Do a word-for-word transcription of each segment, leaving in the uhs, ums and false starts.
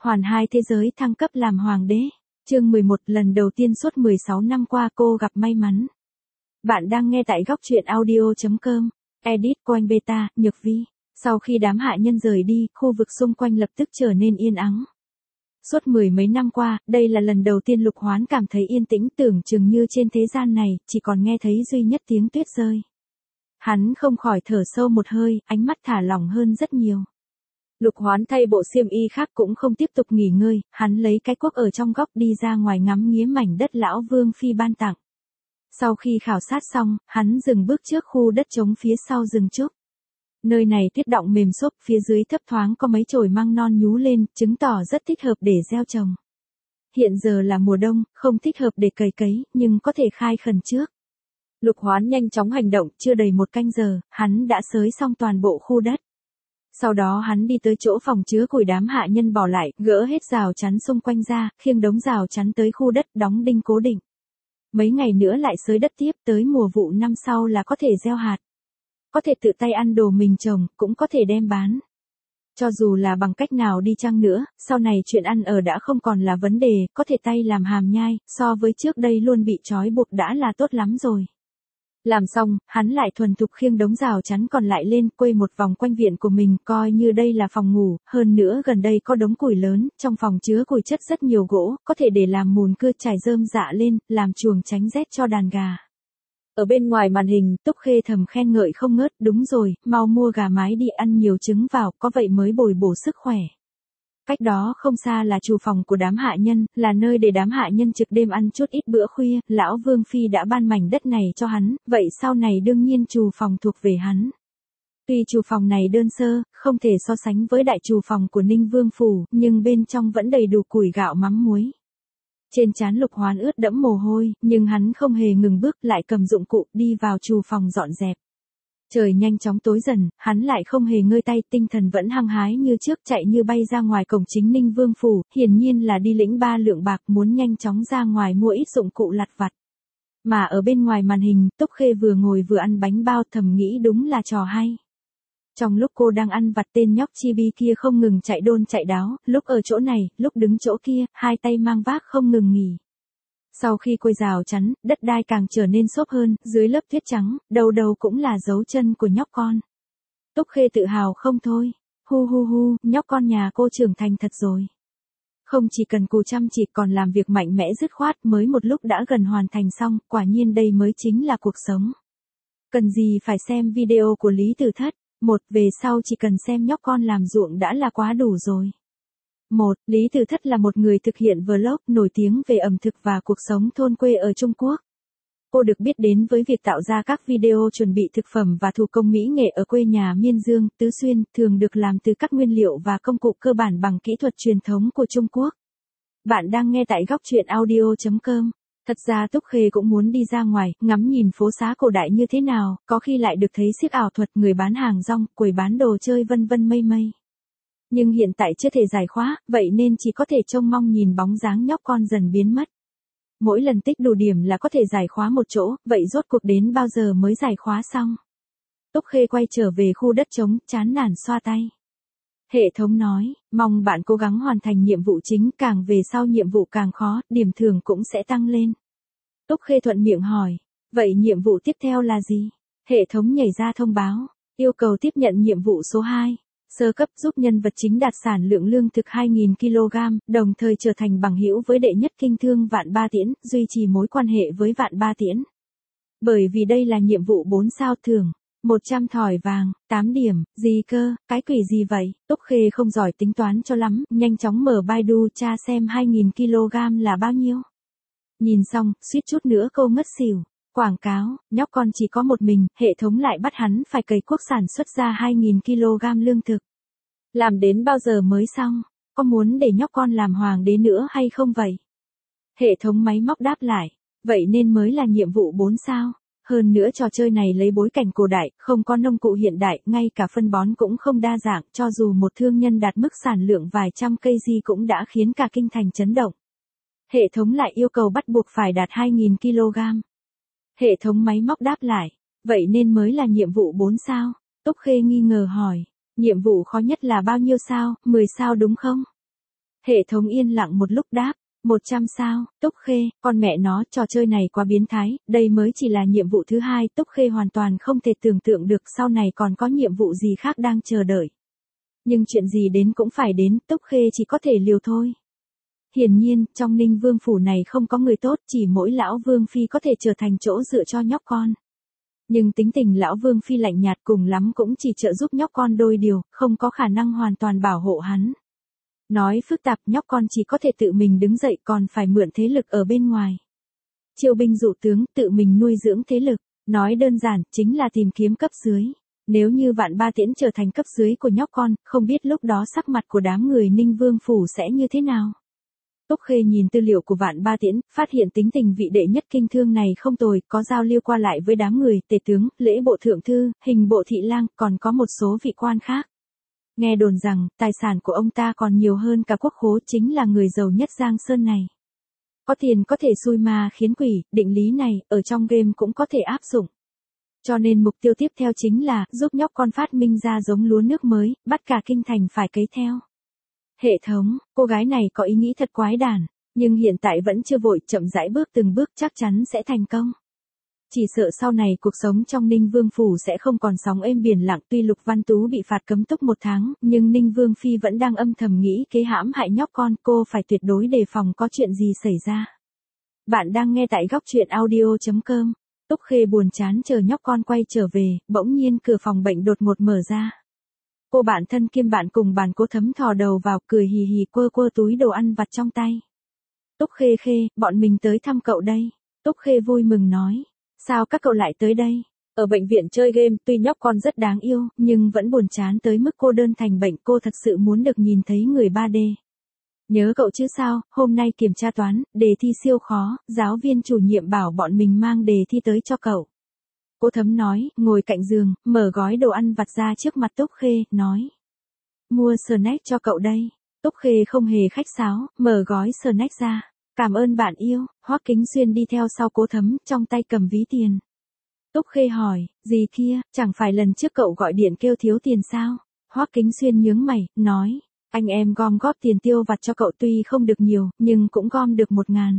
Hoàn hai thế giới thăng cấp làm hoàng đế. Chương mười một, lần đầu tiên suốt mười sáu năm qua cô gặp may mắn. Bạn đang nghe tại góc truyện audio chấm com. Edit Coin Beta, Nhược Vi. Sau khi đám hạ nhân rời đi, khu vực xung quanh lập tức trở nên yên ắng. Suốt mười mấy năm qua, đây là lần đầu tiên Lục Hoán cảm thấy yên tĩnh, tưởng chừng như trên thế gian này, chỉ còn nghe thấy duy nhất tiếng tuyết rơi. Hắn không khỏi thở sâu một hơi, ánh mắt thả lỏng hơn rất nhiều. Lục Hoán thay bộ xiêm y khác cũng không tiếp tục nghỉ ngơi, hắn lấy cái cuốc ở trong góc đi ra ngoài ngắm nghía mảnh đất lão Vương Phi ban tặng. Sau khi khảo sát xong, hắn dừng bước trước khu đất trống phía sau rừng trúc. Nơi này tuyết đọng mềm xốp, phía dưới thấp thoáng có mấy chồi măng non nhú lên, chứng tỏ rất thích hợp để gieo trồng. Hiện giờ là mùa đông, không thích hợp để cày cấy, nhưng có thể khai khẩn trước. Lục Hoán nhanh chóng hành động, chưa đầy một canh giờ, hắn đã xới xong toàn bộ khu đất. Sau đó hắn đi tới chỗ phòng chứa củi đám hạ nhân bỏ lại, gỡ hết rào chắn xung quanh ra, khiêng đống rào chắn tới khu đất, đóng đinh cố định. Mấy ngày nữa lại xới đất tiếp, tới mùa vụ năm sau là có thể gieo hạt. Có thể tự tay ăn đồ mình trồng, cũng có thể đem bán. Cho dù là bằng cách nào đi chăng nữa, sau này chuyện ăn ở đã không còn là vấn đề, có thể tay làm hàm nhai, so với trước đây luôn bị trói buộc đã là tốt lắm rồi. Làm xong, hắn lại thuần thục khiêng đống rào chắn còn lại lên, quây một vòng quanh viện của mình, coi như đây là phòng ngủ, hơn nữa gần đây có đống củi lớn, trong phòng chứa củi chất rất nhiều gỗ, có thể để làm mùn cưa trải rơm rạ lên, làm chuồng tránh rét cho đàn gà. Ở bên ngoài màn hình, Túc Khê thầm khen ngợi không ngớt, đúng rồi, mau mua gà mái đi ăn nhiều trứng vào, có vậy mới bồi bổ sức khỏe. Cách đó không xa là trù phòng của đám hạ nhân, là nơi để đám hạ nhân trực đêm ăn chút ít bữa khuya, lão Vương Phi đã ban mảnh đất này cho hắn, vậy sau này đương nhiên trù phòng thuộc về hắn. Tuy trù phòng này đơn sơ, không thể so sánh với đại trù phòng của Ninh Vương Phủ, nhưng bên trong vẫn đầy đủ củi gạo mắm muối. Trên trán Lục Hoán ướt đẫm mồ hôi, nhưng hắn không hề ngừng bước, lại cầm dụng cụ đi vào trù phòng dọn dẹp. Trời nhanh chóng tối dần, hắn lại không hề ngơi tay, tinh thần vẫn hăng hái như trước, chạy như bay ra ngoài cổng chính Ninh Vương Phủ, hiển nhiên là đi lĩnh ba lượng bạc, muốn nhanh chóng ra ngoài mua ít dụng cụ lặt vặt. Mà ở bên ngoài màn hình, Túc Khê vừa ngồi vừa ăn bánh bao, thầm nghĩ đúng là trò hay. Trong lúc cô đang ăn vặt, tên nhóc Chibi kia không ngừng chạy đôn chạy đáo, lúc ở chỗ này, lúc đứng chỗ kia, hai tay mang vác không ngừng nghỉ. Sau khi quây rào chắn, đất đai càng trở nên xốp hơn, dưới lớp tuyết trắng, đầu đầu cũng là dấu chân của nhóc con. Túc Khê tự hào không thôi. Hu hu hu, nhóc con nhà cô trưởng thành thật rồi. Không chỉ cần cù chăm chỉ, còn làm việc mạnh mẽ dứt khoát, mới một lúc đã gần hoàn thành xong, quả nhiên đây mới chính là cuộc sống. Cần gì phải xem video của Lý Tử Thất. Một, về sau chỉ cần xem nhóc con làm ruộng đã là quá đủ rồi. Một, Lý Tử Thất là một người thực hiện vlog nổi tiếng về ẩm thực và cuộc sống thôn quê ở Trung Quốc. Cô được biết đến với việc tạo ra các video chuẩn bị thực phẩm và thủ công mỹ nghệ ở quê nhà Miên Dương, Tứ Xuyên, thường được làm từ các nguyên liệu và công cụ cơ bản bằng kỹ thuật truyền thống của Trung Quốc. Bạn đang nghe tại góc truyện audio chấm com. Thật ra Túc Khê cũng muốn đi ra ngoài, ngắm nhìn phố xá cổ đại như thế nào, có khi lại được thấy xiếc ảo thuật, người bán hàng rong, quầy bán đồ chơi vân vân mây mây. Nhưng hiện tại chưa thể giải khóa, vậy nên chỉ có thể trông mong nhìn bóng dáng nhóc con dần biến mất. Mỗi lần tích đủ điểm là có thể giải khóa một chỗ, vậy rốt cuộc đến bao giờ mới giải khóa xong? Túc Khê quay trở về khu đất trống, chán nản xoa tay. Hệ thống nói, mong bạn cố gắng hoàn thành nhiệm vụ chính, càng về sau nhiệm vụ càng khó, điểm thưởng cũng sẽ tăng lên. Túc Khê thuận miệng hỏi, vậy nhiệm vụ tiếp theo là gì? Hệ thống nhảy ra thông báo, yêu cầu tiếp nhận nhiệm vụ số hai. Sơ cấp, giúp nhân vật chính đạt sản lượng lương thực hai nghìn ki lô gam, đồng thời trở thành bằng hữu với đệ nhất kinh thương Vạn Ba Tiễn, duy trì mối quan hệ với Vạn Ba Tiễn. Bởi vì đây là nhiệm vụ bốn sao, thưởng một trăm thỏi vàng, tám điểm, gì cơ, cái quỷ gì vậy? Túc Khê không giỏi tính toán cho lắm, nhanh chóng mở Baidu tra xem hai nghìn ki lô gam là bao nhiêu. Nhìn xong, suýt chút nữa cô ngất xỉu. Quảng cáo, nhóc con chỉ có một mình, hệ thống lại bắt hắn phải cày cuốc sản xuất ra hai nghìn ki lô gam lương thực. Làm đến bao giờ mới xong? Có muốn để nhóc con làm hoàng đế nữa hay không vậy? Hệ thống máy móc đáp lại, vậy nên mới là nhiệm vụ bốn sao. Hơn nữa trò chơi này lấy bối cảnh cổ đại, không có nông cụ hiện đại, ngay cả phân bón cũng không đa dạng, cho dù một thương nhân đạt mức sản lượng vài trăm cây gì cũng đã khiến cả kinh thành chấn động. Hệ thống lại yêu cầu bắt buộc phải đạt hai nghìn ki lô gam. Hệ thống máy móc đáp lại, vậy nên mới là nhiệm vụ bốn sao. Túc Khê nghi ngờ hỏi, nhiệm vụ khó nhất là bao nhiêu sao, mười sao đúng không? Hệ thống yên lặng một lúc đáp, một trăm sao, Túc Khê, con mẹ nó, trò chơi này quá biến thái, đây mới chỉ là nhiệm vụ thứ hai, Túc Khê hoàn toàn không thể tưởng tượng được sau này còn có nhiệm vụ gì khác đang chờ đợi. Nhưng chuyện gì đến cũng phải đến, Túc Khê chỉ có thể liều thôi. Hiển nhiên, trong Ninh Vương phủ này không có người tốt, chỉ mỗi lão Vương Phi có thể trở thành chỗ dựa cho nhóc con. Nhưng tính tình lão Vương Phi lạnh nhạt, cùng lắm cũng chỉ trợ giúp nhóc con đôi điều, không có khả năng hoàn toàn bảo hộ hắn. Nói phức tạp, nhóc con chỉ có thể tự mình đứng dậy, còn phải mượn thế lực ở bên ngoài. Chiêu binh dụ tướng, tự mình nuôi dưỡng thế lực, nói đơn giản, chính là tìm kiếm cấp dưới. Nếu như Vạn Ba Tiễn trở thành cấp dưới của nhóc con, không biết lúc đó sắc mặt của đám người Ninh Vương phủ sẽ như thế nào. Túc Khê nhìn tư liệu của Vạn Ba Tiễn, phát hiện tính tình vị đệ nhất kinh thương này không tồi, có giao lưu qua lại với đám người, tể tướng, lễ bộ thượng thư, hình bộ thị lang, còn có một số vị quan khác. Nghe đồn rằng, tài sản của ông ta còn nhiều hơn cả quốc khố, chính là người giàu nhất Giang Sơn này. Có tiền có thể xui ma khiến quỷ, định lý này, ở trong game cũng có thể áp dụng. Cho nên mục tiêu tiếp theo chính là, giúp nhóc con phát minh ra giống lúa nước mới, bắt cả kinh thành phải cấy theo. Hệ thống, cô gái này có ý nghĩ thật quái đản, nhưng hiện tại vẫn chưa vội, chậm rãi bước từng bước chắc chắn sẽ thành công. Chỉ sợ sau này cuộc sống trong Ninh Vương phủ sẽ không còn sóng êm biển lặng, tuy Lục Văn Tú bị phạt cấm túc một tháng, nhưng Ninh Vương Phi vẫn đang âm thầm nghĩ kế hãm hại nhóc con, cô phải tuyệt đối đề phòng có chuyện gì xảy ra. Bạn đang nghe tại góc truyện audio chấm com. Túc Khê buồn chán chờ nhóc con quay trở về, bỗng nhiên cửa phòng bệnh đột ngột mở ra. Cô bạn thân kiêm bạn cùng bàn Cố Thấm thò đầu vào, cười hì hì quơ quơ túi đồ ăn vặt trong tay. Túc Khê Khê, bọn mình tới thăm cậu đây. Túc Khê vui mừng nói. Sao các cậu lại tới đây? Ở bệnh viện chơi game, tuy nhóc con rất đáng yêu, nhưng vẫn buồn chán tới mức cô đơn thành bệnh, cô thật sự muốn được nhìn thấy người ba D. Nhớ cậu chứ sao, hôm nay kiểm tra toán, đề thi siêu khó, giáo viên chủ nhiệm bảo bọn mình mang đề thi tới cho cậu. Cố Thấm nói, ngồi cạnh giường, mở gói đồ ăn vặt ra trước mặt Túc Khê, nói. Mua snack cho cậu đây. Túc Khê không hề khách sáo, mở gói snack ra. Cảm ơn bạn yêu, Hoắc Kính Xuyên đi theo sau Cố Thấm, trong tay cầm ví tiền. Túc Khê hỏi, gì kia, chẳng phải lần trước cậu gọi điện kêu thiếu tiền sao? Hoắc Kính Xuyên nhướng mày, nói, anh em gom góp tiền tiêu vặt cho cậu tuy không được nhiều, nhưng cũng gom được một ngàn.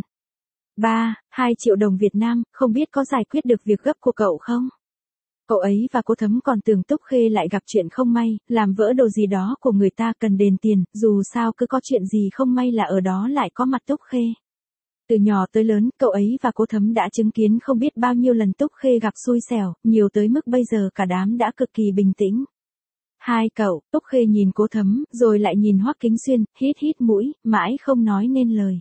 Ba, hai triệu đồng Việt Nam, không biết có giải quyết được việc gấp của cậu không? Cậu ấy và Cố Thấm còn tưởng Túc Khê lại gặp chuyện không may, làm vỡ đồ gì đó của người ta cần đền tiền, dù sao cứ có chuyện gì không may là ở đó lại có mặt Túc Khê. Từ nhỏ tới lớn, cậu ấy và Cố Thấm đã chứng kiến không biết bao nhiêu lần Túc Khê gặp xui xẻo, nhiều tới mức bây giờ cả đám đã cực kỳ bình tĩnh. Hai cậu, Túc Khê nhìn Cố Thấm, rồi lại nhìn Hoắc Kính Xuyên, hít hít mũi, mãi không nói nên lời.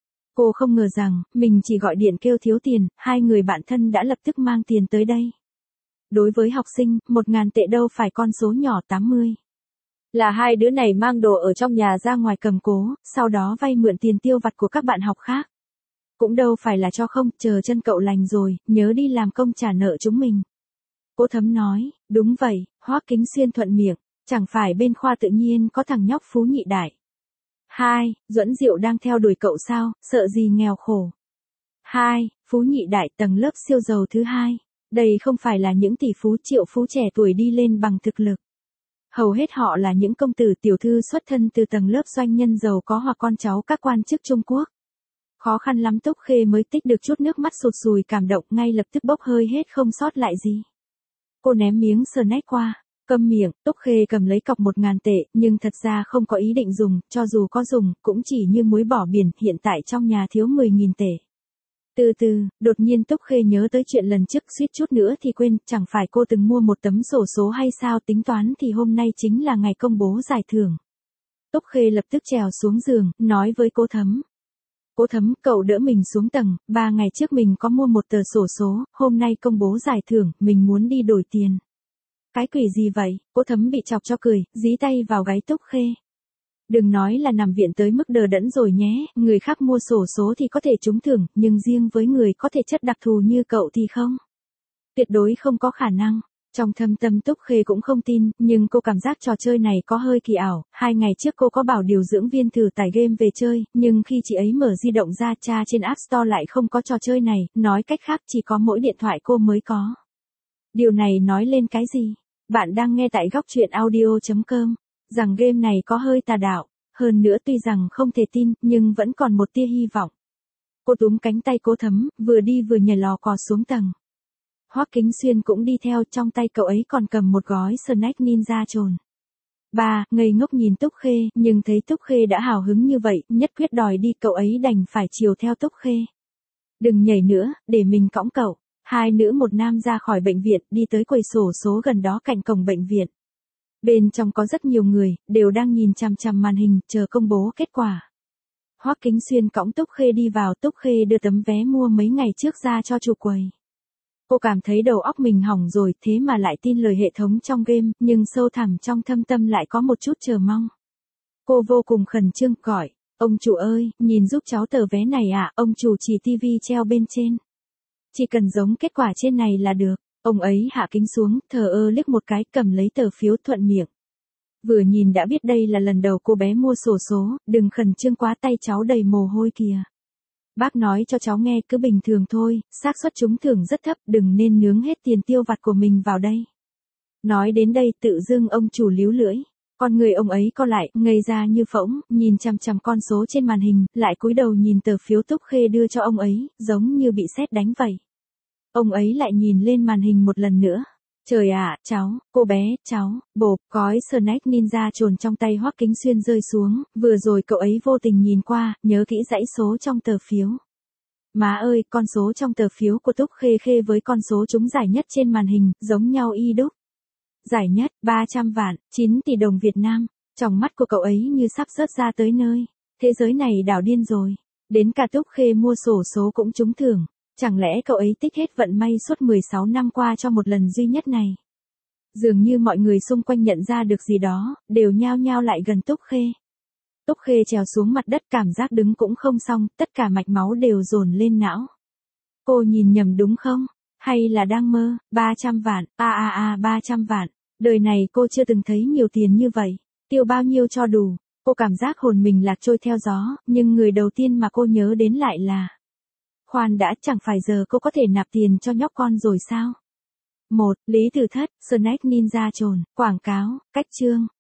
Cô không ngờ rằng, mình chỉ gọi điện kêu thiếu tiền, hai người bạn thân đã lập tức mang tiền tới đây. Đối với học sinh, một ngàn tệ đâu phải con số nhỏ tám mươi. Là hai đứa này mang đồ ở trong nhà ra ngoài cầm cố, sau đó vay mượn tiền tiêu vặt của các bạn học khác. Cũng đâu phải là cho không, chờ chân cậu lành rồi, nhớ đi làm công trả nợ chúng mình. Cố Thấm nói, đúng vậy, Hoắc Kính Xuyên thuận miệng, chẳng phải bên khoa tự nhiên có thằng nhóc Phú Nhị Đại. Hai, Duẫn Diệu đang theo đuổi cậu sao, sợ gì nghèo khổ. Hai, Phú Nhị Đại tầng lớp siêu giàu thứ hai. Đây không phải là những tỷ phú triệu phú trẻ tuổi đi lên bằng thực lực. Hầu hết họ là những công tử tiểu thư xuất thân từ tầng lớp doanh nhân giàu có hoặc con cháu các quan chức Trung Quốc. Khó khăn lắm Túc Khê mới tích được chút nước mắt sụt sùi cảm động, ngay lập tức bốc hơi hết không sót lại gì. Cô ném miếng snack qua, câm miệng, Túc Khê cầm lấy cọc một ngàn tệ, nhưng thật ra không có ý định dùng, cho dù có dùng, cũng chỉ như muối bỏ biển, hiện tại trong nhà thiếu mười nghìn tệ. Từ từ, đột nhiên Túc Khê nhớ tới chuyện lần trước suýt chút nữa thì quên, chẳng phải cô từng mua một tấm xổ số hay sao, tính toán thì hôm nay chính là ngày công bố giải thưởng. Túc Khê lập tức trèo xuống giường, nói với Cố Thấm. Cố Thấm, cậu đỡ mình xuống tầng, ba ngày trước mình có mua một tờ sổ số, hôm nay công bố giải thưởng, mình muốn đi đổi tiền. Cái quỷ gì vậy? Cố Thấm bị chọc cho cười, dí tay vào gáy Túc Khê. Đừng nói là nằm viện tới mức đờ đẫn rồi nhé, người khác mua sổ số thì có thể trúng thưởng, nhưng riêng với người có thể chất đặc thù như cậu thì không. Tuyệt đối không có khả năng. Trong thâm tâm Túc Khê cũng không tin, nhưng cô cảm giác trò chơi này có hơi kỳ ảo. Hai ngày trước cô có bảo điều dưỡng viên thử tải game về chơi, nhưng khi chị ấy mở di động ra tra trên App Store lại không có trò chơi này, nói cách khác chỉ có mỗi điện thoại cô mới có. Điều này nói lên cái gì? Bạn đang nghe tại góc truyện audio chấm com, rằng game này có hơi tà đạo. hơn nữa tuy rằng không thể tin, nhưng vẫn còn một tia hy vọng. Cô túm cánh tay Cố Thấm, vừa đi vừa nhảy lò cò xuống tầng. Hoắc Kính Xuyên cũng đi theo, trong tay cậu ấy còn cầm một gói snack ninja trồn. Ba, ngây ngốc nhìn Túc Khê, nhưng thấy Túc Khê đã hào hứng như vậy, nhất quyết đòi đi, cậu ấy đành phải chiều theo Túc Khê. Đừng nhảy nữa, để mình cõng cậu. Hai nữ một nam ra khỏi bệnh viện, đi tới quầy sổ số gần đó cạnh cổng bệnh viện. Bên trong có rất nhiều người, đều đang nhìn chằm chằm màn hình, chờ công bố kết quả. Hoắc Kính Xuyên cõng Túc Khê đi vào, Túc Khê đưa tấm vé mua mấy ngày trước ra cho chủ quầy. Cô cảm thấy đầu óc mình hỏng rồi, thế mà lại tin lời hệ thống trong game, nhưng sâu thẳm trong thâm tâm lại có một chút chờ mong. Cô vô cùng khẩn trương, gọi, ông chủ ơi, nhìn giúp cháu tờ vé này ạ, à, ông chủ chỉ tivi treo bên trên. Chỉ cần giống kết quả trên này là được. Ông ấy hạ kính xuống, thờ ơ liếc một cái, cầm lấy tờ phiếu thuận miệng. Vừa nhìn đã biết đây là lần đầu cô bé mua xổ số, đừng khẩn trương quá, tay cháu đầy mồ hôi kìa. Bác nói cho cháu nghe cứ bình thường thôi, xác suất trúng thưởng rất thấp, đừng nên nướng hết tiền tiêu vặt của mình vào đây. Nói đến đây tự dưng ông chủ líu lưỡi, con người ông ấy co lại, ngây ra như phỗng, nhìn chằm chằm con số trên màn hình, lại cúi đầu nhìn tờ phiếu Túc Khê đưa cho ông ấy, giống như bị sét đánh vậy. Ông ấy lại nhìn lên màn hình một lần nữa. Trời ạ, à, cháu, cô bé, cháu, bộp, gói snack ninja trồn trong tay Hoắc Kính Xuyên rơi xuống, vừa rồi cậu ấy vô tình nhìn qua, nhớ kỹ dãy số trong tờ phiếu. Má ơi, con số trong tờ phiếu của Túc Khê Khê với con số trúng giải nhất trên màn hình, giống nhau y đúc. Giải nhất, ba trăm vạn, chín tỷ đồng Việt Nam, trong mắt của cậu ấy như sắp rớt ra tới nơi. Thế giới này đảo điên rồi, đến cả Túc Khê mua xổ số cũng trúng thưởng. Chẳng lẽ cậu ấy tích hết vận may suốt mười sáu năm qua cho một lần duy nhất này? Dường như mọi người xung quanh nhận ra được gì đó, đều nhao nhao lại gần Túc Khê. Túc Khê trèo xuống mặt đất, cảm giác đứng cũng không xong, tất cả mạch máu đều dồn lên não. Cô nhìn nhầm đúng không? Hay là đang mơ? ba trăm vạn, a a a ba trăm vạn. Đời này cô chưa từng thấy nhiều tiền như vậy. Tiêu bao nhiêu cho đủ? Cô cảm giác hồn mình lạc trôi theo gió, nhưng người đầu tiên mà cô nhớ đến lại là... Khoan đã, chẳng phải giờ cô có thể nạp tiền cho nhóc con rồi sao? một. Lý Tử Thất, snack ninja trồn, quảng cáo, cách chương.